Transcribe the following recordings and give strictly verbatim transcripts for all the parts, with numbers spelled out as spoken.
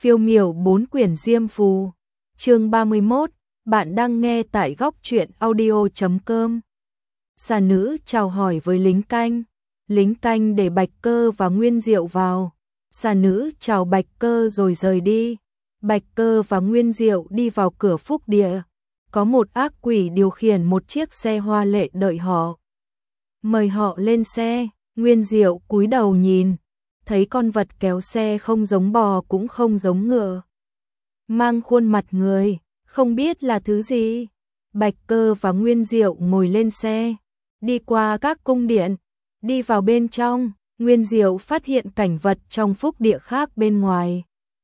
Phiêu miểu bốn quyển diêm phù. Chương ba mươi mốt, bạn đang nghe tại góc truyện audio chấm com. Xà nữ chào hỏi với lính canh. Lính canh để Bạch Cơ và Nguyên Diệu vào. Xà nữ chào Bạch Cơ rồi rời đi. Bạch Cơ và Nguyên Diệu đi vào cửa phúc địa. Có một ác quỷ điều khiển một chiếc xe hoa lệ đợi họ. Mời họ lên xe. Nguyên Diệu cúi đầu nhìn, thấy con vật kéo xe không giống bò cũng không giống ngựa, mang khuôn mặt người, không biết là thứ gì. Bạch Cơ và Nguyên Diệu ngồi lên xe, đi qua các cung điện, đi vào bên trong. Nguyên Diệu phát hiện cảnh vật trong phúc địa khác bên ngoài.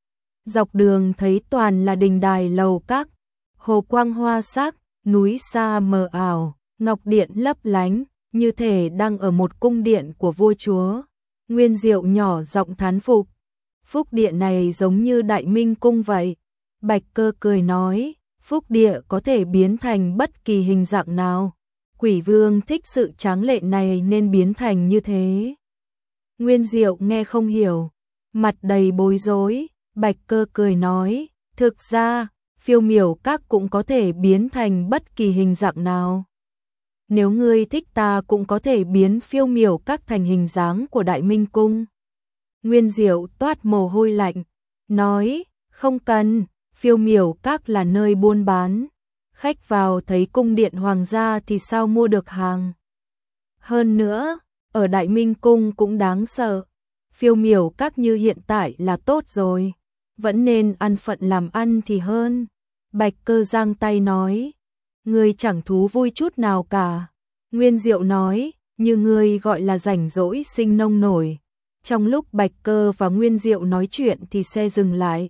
Dọc đường thấy toàn là đình đài lầu các, hồ quang hoa sắc, núi xa mờ ảo, ngọc điện lấp lánh, như thể đang ở một cung điện của vua chúa. Nguyên Diệu nhỏ giọng thán phục, phúc địa này giống như Đại Minh cung vậy. Bạch Cơ cười nói, phúc địa có thể biến thành bất kỳ hình dạng nào. Quỷ vương thích sự tráng lệ này nên biến thành như thế. Nguyên Diệu nghe không hiểu, mặt đầy bối rối. Bạch Cơ cười nói, thực ra, phiêu miểu các cũng có thể biến thành bất kỳ hình dạng nào. Nếu ngươi thích ta cũng có thể biến phiêu miểu các thành hình dáng của Đại Minh cung. Nguyên Diệu toát mồ hôi lạnh, nói, không cần, phiêu miểu các là nơi buôn bán. Khách vào thấy cung điện hoàng gia thì sao mua được hàng. Hơn nữa, ở Đại Minh cung cũng đáng sợ. Phiêu miểu các như hiện tại là tốt rồi, vẫn nên ăn phận làm ăn thì hơn. Bạch Cơ giang tay nói, ngươi chẳng thú vui chút nào cả. Nguyên Diệu nói, như ngươi gọi là rảnh rỗi sinh nông nổi. Trong lúc Bạch Cơ và Nguyên Diệu nói chuyện thì xe dừng lại.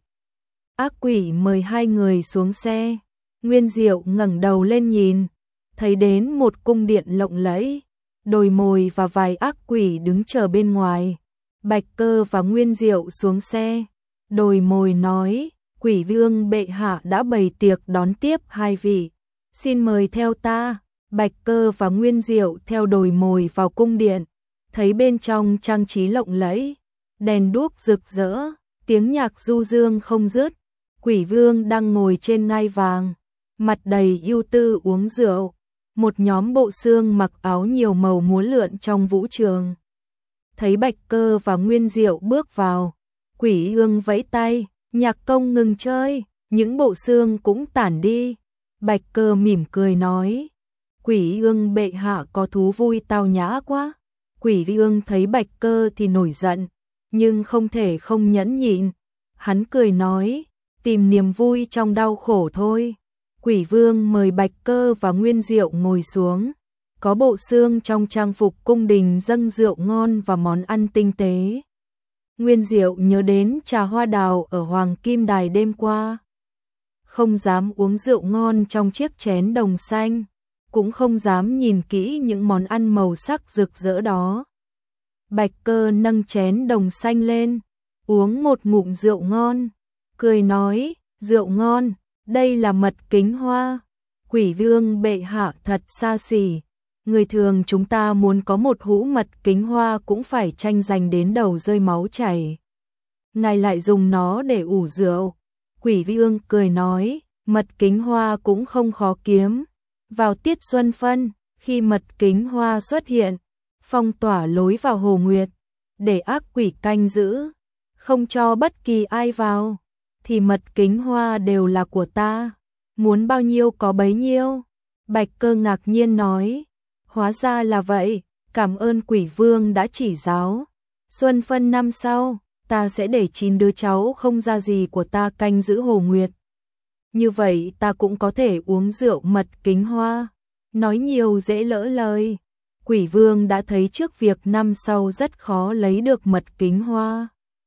Ác quỷ mời hai người xuống xe. Nguyên Diệu ngẩng đầu lên nhìn, thấy đến một cung điện lộng lẫy, đồi mồi và vài ác quỷ đứng chờ bên ngoài. Bạch Cơ và Nguyên Diệu xuống xe. Đồi mồi nói, quỷ vương bệ hạ đã bày tiệc đón tiếp hai vị, xin mời theo ta. Bạch Cơ và Nguyên Diệu theo đồi mồi vào cung điện, thấy bên trong trang trí lộng lẫy, đèn đuốc rực rỡ, tiếng nhạc du dương không dứt. Quỷ vương đang ngồi trên ngai vàng, mặt đầy ưu tư uống rượu. Một nhóm bộ xương mặc áo nhiều màu múa lượn trong vũ trường. Thấy Bạch Cơ và Nguyên Diệu bước vào, quỷ vương vẫy tay, nhạc công ngừng chơi, những bộ xương cũng tản đi. Bạch Cơ mỉm cười nói, quỷ vương bệ hạ có thú vui tao nhã quá. Quỷ vương thấy Bạch Cơ thì nổi giận, nhưng không thể không nhẫn nhịn. Hắn cười nói, tìm niềm vui trong đau khổ thôi. Quỷ vương mời Bạch Cơ và Nguyên Diệu ngồi xuống. Có bộ xương trong trang phục cung đình dâng rượu ngon và món ăn tinh tế. Nguyên Diệu nhớ đến trà hoa đào ở Hoàng Kim Đài đêm qua. Không dám uống rượu ngon trong chiếc chén đồng xanh, cũng không dám nhìn kỹ những món ăn màu sắc rực rỡ đó. Bạch Cơ nâng chén đồng xanh lên, uống một ngụm rượu ngon, cười nói, rượu ngon, đây là mật kính hoa. Quỷ vương bệ hạ thật xa xỉ, người thường chúng ta muốn có một hũ mật kính hoa cũng phải tranh giành đến đầu rơi máu chảy. Ngài lại dùng nó để ủ rượu. Quỷ vương cười nói, mật kính hoa cũng không khó kiếm. Vào tiết xuân phân, khi mật kính hoa xuất hiện, phong tỏa lối vào hồ nguyệt, để ác quỷ canh giữ, không cho bất kỳ ai vào, thì mật kính hoa đều là của ta, muốn bao nhiêu có bấy nhiêu. Bạch Cơ ngạc nhiên nói, hóa ra là vậy, cảm ơn quỷ vương đã chỉ giáo. Xuân phân năm sau, ta sẽ để chín đứa cháu không ra gì của ta canh giữ hồ nguyệt. Như vậy ta cũng có thể uống rượu mật kính hoa. Nói nhiều dễ lỡ lời. Quỷ vương đã thấy trước việc năm sau rất khó lấy được mật kính hoa,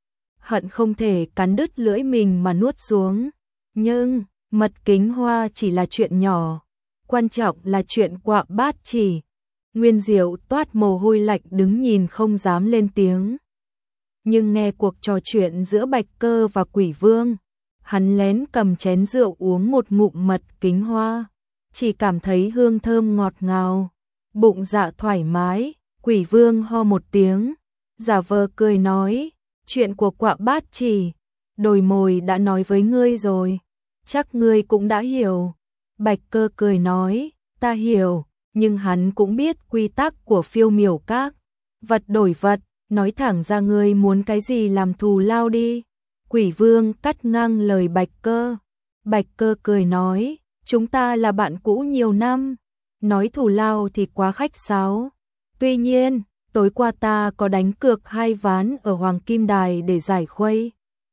hận không thể cắn đứt lưỡi mình mà nuốt xuống. Nhưng mật kính hoa chỉ là chuyện nhỏ, quan trọng là chuyện quạ bát chỉ. Nguyên Diệu toát mồ hôi lạnh đứng nhìn không dám lên tiếng. Nhưng nghe cuộc trò chuyện giữa Bạch Cơ và quỷ vương, hắn lén cầm chén rượu uống một ngụm mật kính hoa, chỉ cảm thấy hương thơm ngọt ngào, bụng dạ thoải mái. Quỷ vương ho một tiếng, giả vờ cười nói, chuyện của quạ bát chỉ, Đồi mồi đã nói với ngươi rồi, chắc ngươi cũng đã hiểu. Bạch Cơ cười nói, ta hiểu, nhưng hắn cũng biết quy tắc của Phiêu Miểu Các, vật đổi vật, nói thẳng ra ngươi muốn cái gì làm thù lao đi. Quỷ Vương cắt ngang lời Bạch Cơ. Bạch Cơ cười nói, chúng ta là bạn cũ nhiều năm, nói thù lao thì quá khách sáo. Tuy nhiên, tối qua ta có đánh cược hai ván ở Hoàng Kim Đài để giải khuây.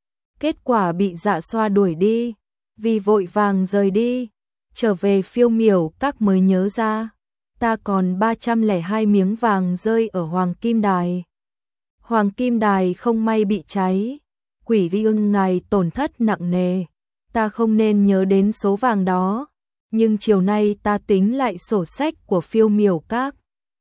Kết quả bị Dạ Xoa đuổi đi, vì vội vàng rời đi, trở về Phiêu Miểu Các mới nhớ ra, ta còn ba trăm lẻ hai miếng vàng rơi ở Hoàng Kim Đài. Hoàng Kim Đài không may bị cháy, Quỷ Vương ngài tổn thất nặng nề, ta không nên nhớ đến số vàng đó, nhưng chiều nay ta tính lại sổ sách của Phiêu Miểu Các.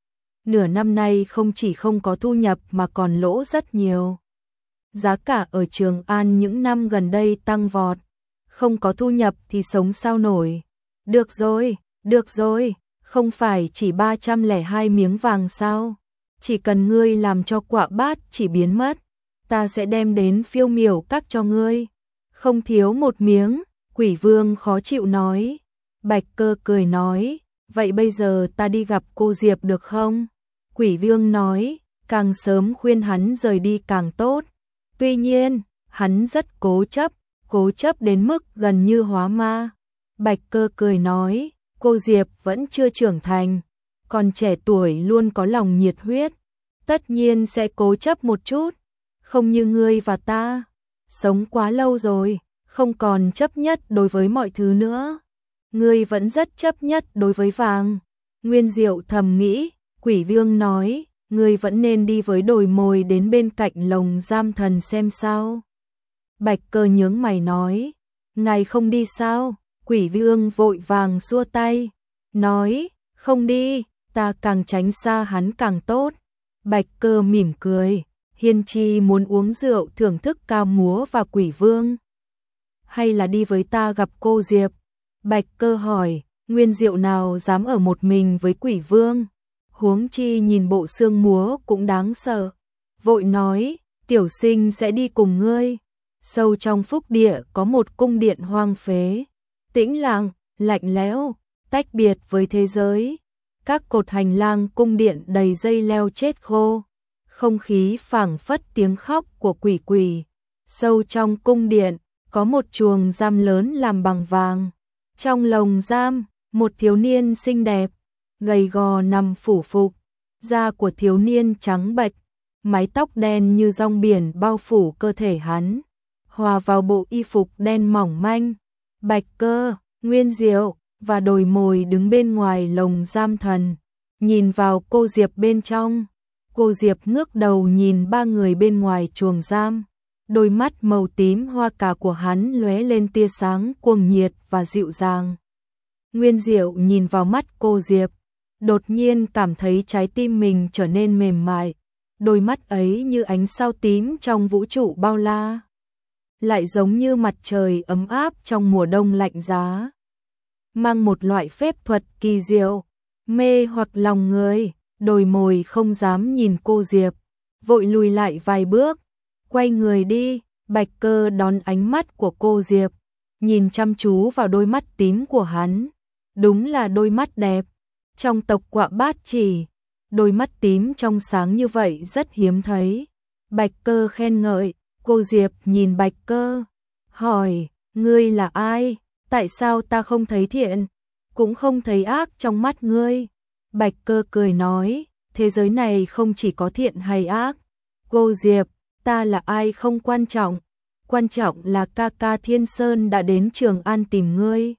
Nửa năm nay không chỉ không có thu nhập mà còn lỗ rất nhiều. Giá cả ở Trường An những năm gần đây tăng vọt, không có thu nhập thì sống sao nổi. Được rồi, được rồi, không phải chỉ ba trăm lẻ hai miếng vàng sao? Chỉ cần ngươi làm cho Quạ Bát chỉ biến mất, ta sẽ đem đến Phiêu Miểu Các cho ngươi. Không thiếu một miếng, Quỷ Vương khó chịu nói. Bạch Cơ cười nói, vậy bây giờ ta đi gặp cô Diệp được không? Quỷ Vương nói, càng sớm khuyên hắn rời đi càng tốt. Tuy nhiên, hắn rất cố chấp, cố chấp đến mức gần như hóa ma. Bạch Cơ cười nói, cô Diệp vẫn chưa trưởng thành, còn trẻ tuổi luôn có lòng nhiệt huyết, tất nhiên sẽ cố chấp một chút, không như ngươi và ta, sống quá lâu rồi, không còn chấp nhất đối với mọi thứ nữa. Ngươi vẫn rất chấp nhất đối với vàng. Nguyên Diệu thầm nghĩ, Quỷ Vương nói, ngươi vẫn nên đi với Đồi Mồi đến bên cạnh lồng giam thần xem sao. Bạch Cơ nhướng mày nói, ngài không đi sao? Quỷ Vương vội vàng xua tay, nói, không đi, ta càng tránh xa hắn càng tốt. Bạch Cơ mỉm cười, Hiên Chi muốn uống rượu thưởng thức ca múa và Quỷ Vương. Hay là đi với ta gặp cô Diệp? Bạch Cơ hỏi, Nguyên Diệu nào dám ở một mình với Quỷ Vương? Huống chi nhìn bộ xương múa cũng đáng sợ. Vội nói, tiểu sinh sẽ đi cùng ngươi. Sâu trong phúc địa có một cung điện hoang phế, tĩnh lặng, lạnh lẽo, tách biệt với thế giới. Các cột hành lang cung điện đầy dây leo chết khô, không khí phảng phất tiếng khóc của quỷ quỷ. Sâu trong cung điện có một chuồng giam lớn làm bằng vàng. Trong lồng giam, một thiếu niên xinh đẹp, gầy gò nằm phủ phục, da của thiếu niên trắng bệch, mái tóc đen như rong biển bao phủ cơ thể hắn, hòa vào bộ y phục đen mỏng manh. Bạch Cơ, Nguyên Diệu và Đồi Mồi đứng bên ngoài lồng giam thần, nhìn vào cô Diệp bên trong. Cô Diệp ngước đầu nhìn ba người bên ngoài chuồng giam, đôi mắt màu tím hoa cà của hắn lóe lên tia sáng cuồng nhiệt và dịu dàng. Nguyên Diệu nhìn vào mắt cô Diệp, đột nhiên cảm thấy trái tim mình trở nên mềm mại, đôi mắt ấy như ánh sao tím trong vũ trụ bao la, lại giống như mặt trời ấm áp trong mùa đông lạnh giá, mang một loại phép thuật kỳ diệu, mê hoặc lòng người. Đồi Mồi không dám nhìn cô Diệp, vội lùi lại vài bước, quay người đi. Bạch Cơ đón ánh mắt của cô Diệp, nhìn chăm chú vào đôi mắt tím của hắn, đúng là đôi mắt đẹp. Trong tộc Quạ Bát Chỉ, đôi mắt tím trong sáng như vậy rất hiếm thấy. Bạch Cơ khen ngợi. Cô Diệp nhìn Bạch Cơ, hỏi, ngươi là ai? Tại sao ta không thấy thiện, cũng không thấy ác trong mắt ngươi? Bạch Cơ cười nói, thế giới này không chỉ có thiện hay ác. Cô Diệp, ta là ai không quan trọng, quan trọng là ca ca Thiên Sơn đã đến Trường An tìm ngươi.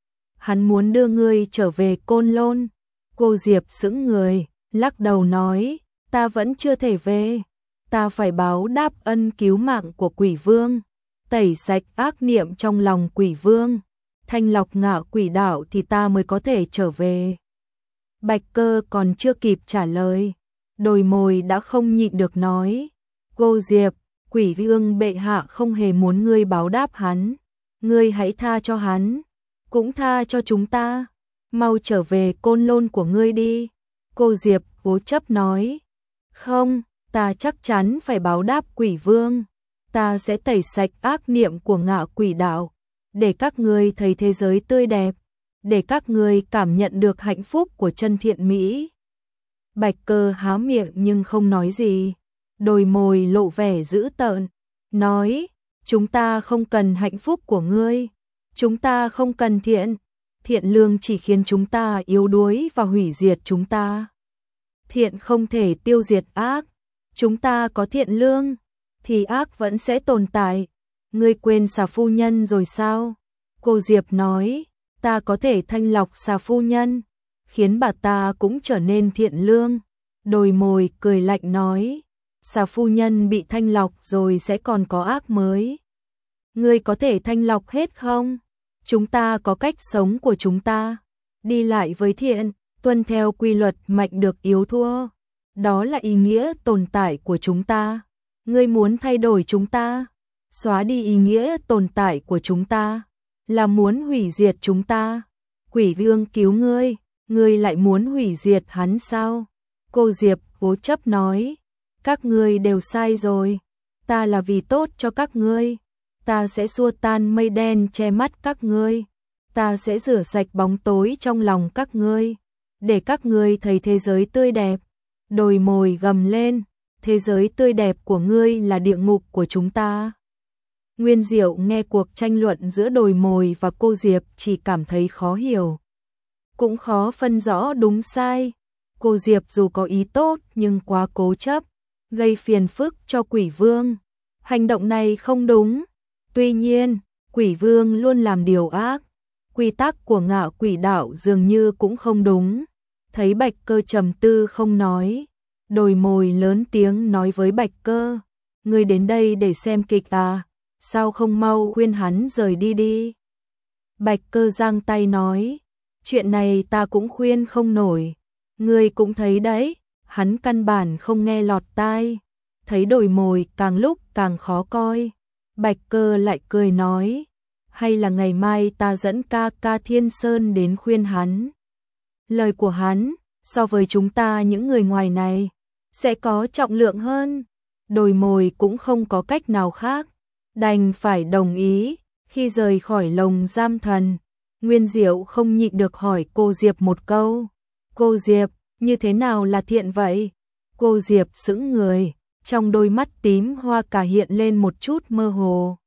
Hắn muốn đưa ngươi trở về Côn Lôn. Cô Diệp sững người, lắc đầu nói, ta vẫn chưa thể về. Ta phải báo đáp ân cứu mạng của Quỷ Vương, tẩy sạch ác niệm trong lòng Quỷ Vương, thanh lọc ngạo quỷ đạo thì ta mới có thể trở về. Bạch Cơ còn chưa kịp trả lời, Đồi Mồi đã không nhịn được nói, cô Diệp, Quỷ Vương bệ hạ không hề muốn ngươi báo đáp hắn, ngươi hãy tha cho hắn, cũng tha cho chúng ta, mau trở về Côn Lôn của ngươi đi. Cô Diệp cố chấp nói, không, ta chắc chắn phải báo đáp Quỷ Vương, ta sẽ tẩy sạch ác niệm của ngạ quỷ đạo, để các ngươi thấy thế giới tươi đẹp, để các ngươi cảm nhận được hạnh phúc của chân thiện mỹ. Bạch Cơ há miệng nhưng không nói gì, đôi môi lộ vẻ dữ tợn, nói, chúng ta không cần hạnh phúc của ngươi, chúng ta không cần thiện, thiện lương chỉ khiến chúng ta yếu đuối và hủy diệt chúng ta. Thiện không thể tiêu diệt ác, chúng ta có thiện lương, thì ác vẫn sẽ tồn tại. Ngươi quên Xà phu nhân rồi sao? Cô Diệp nói, ta có thể thanh lọc Xà phu nhân, khiến bà ta cũng trở nên thiện lương. Đôi môi cười lạnh nói, Xà phu nhân bị thanh lọc rồi sẽ còn có ác mới. Ngươi có thể thanh lọc hết không? Chúng ta có cách sống của chúng ta, đi lại với thiện, tuân theo quy luật mạnh được yếu thua. Đó là ý nghĩa tồn tại của chúng ta. Ngươi muốn thay đổi chúng ta, xóa đi ý nghĩa tồn tại của chúng ta, là muốn hủy diệt chúng ta. Quỷ vương cứu ngươi, ngươi lại muốn hủy diệt hắn sao? Cô Diệp cố chấp nói, các ngươi đều sai rồi, ta là vì tốt cho các ngươi, ta sẽ xua tan mây đen che mắt các ngươi, ta sẽ rửa sạch bóng tối trong lòng các ngươi, để các ngươi thấy thế giới tươi đẹp. Đôi môi gầm lên, thế giới tươi đẹp của ngươi là địa ngục của chúng ta. Nguyên Diệu nghe cuộc tranh luận giữa đồi mồi và cô Diệp chỉ cảm thấy khó hiểu, cũng khó phân rõ đúng sai. Cô Diệp dù có ý tốt nhưng quá cố chấp, gây phiền phức cho Quỷ Vương. Hành động này không đúng. Tuy nhiên, Quỷ Vương luôn làm điều ác, quy tắc của ngạ quỷ đạo dường như cũng không đúng. Thấy Bạch Cơ trầm tư không nói, đồi mồi lớn tiếng nói với Bạch Cơ, ngươi đến đây để xem kịch à, sao không mau khuyên hắn rời đi đi. Bạch Cơ giang tay nói, chuyện này ta cũng khuyên không nổi, ngươi cũng thấy đấy, hắn căn bản không nghe lọt tai. Thấy đồi mồi càng lúc càng khó coi, Bạch Cơ lại cười nói, hay là ngày mai ta dẫn ca ca Thiên Sơn đến khuyên hắn. Lời của hắn, so với chúng ta những người ngoài này, sẽ có trọng lượng hơn. Đồi mồi cũng không có cách nào khác, đành phải đồng ý. Khi rời khỏi lồng giam thần, Nguyên Diệu không nhịn được hỏi cô Diệp một câu. Cô Diệp, như thế nào là thiện vậy? Cô Diệp sững người, trong đôi mắt tím hoa cả hiện lên một chút mơ hồ.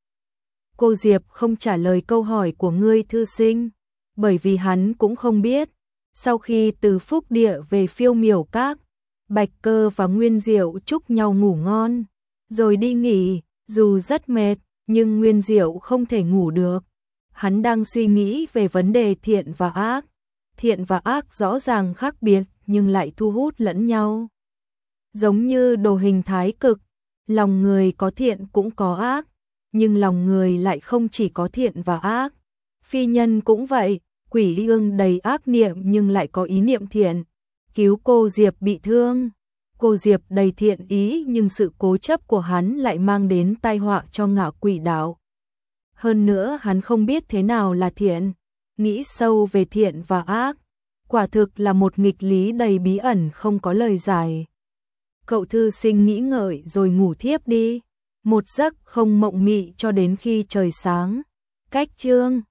Cô Diệp không trả lời câu hỏi của ngươi thư sinh, bởi vì hắn cũng không biết. Sau khi từ Phúc Địa về Phiêu Miểu Các, Bạch Cơ và Nguyên Diệu chúc nhau ngủ ngon, rồi đi nghỉ. Dù rất mệt, nhưng Nguyên Diệu không thể ngủ được. Hắn đang suy nghĩ về vấn đề thiện và ác. Thiện và ác rõ ràng khác biệt nhưng lại thu hút lẫn nhau. Giống như đồ hình thái cực, lòng người có thiện cũng có ác, nhưng lòng người lại không chỉ có thiện và ác. Phi nhân cũng vậy, Quỷ Ương đầy ác niệm nhưng lại có ý niệm thiện, cứu cô Diệp bị thương. Cô Diệp đầy thiện ý nhưng sự cố chấp của hắn lại mang đến tai họa cho ngạ quỷ đạo. Hơn nữa hắn không biết thế nào là thiện, nghĩ sâu về thiện và ác, quả thực là một nghịch lý đầy bí ẩn không có lời giải. Cậu thư sinh nghĩ ngợi rồi ngủ thiếp đi, một giấc không mộng mị cho đến khi trời sáng. Cách chương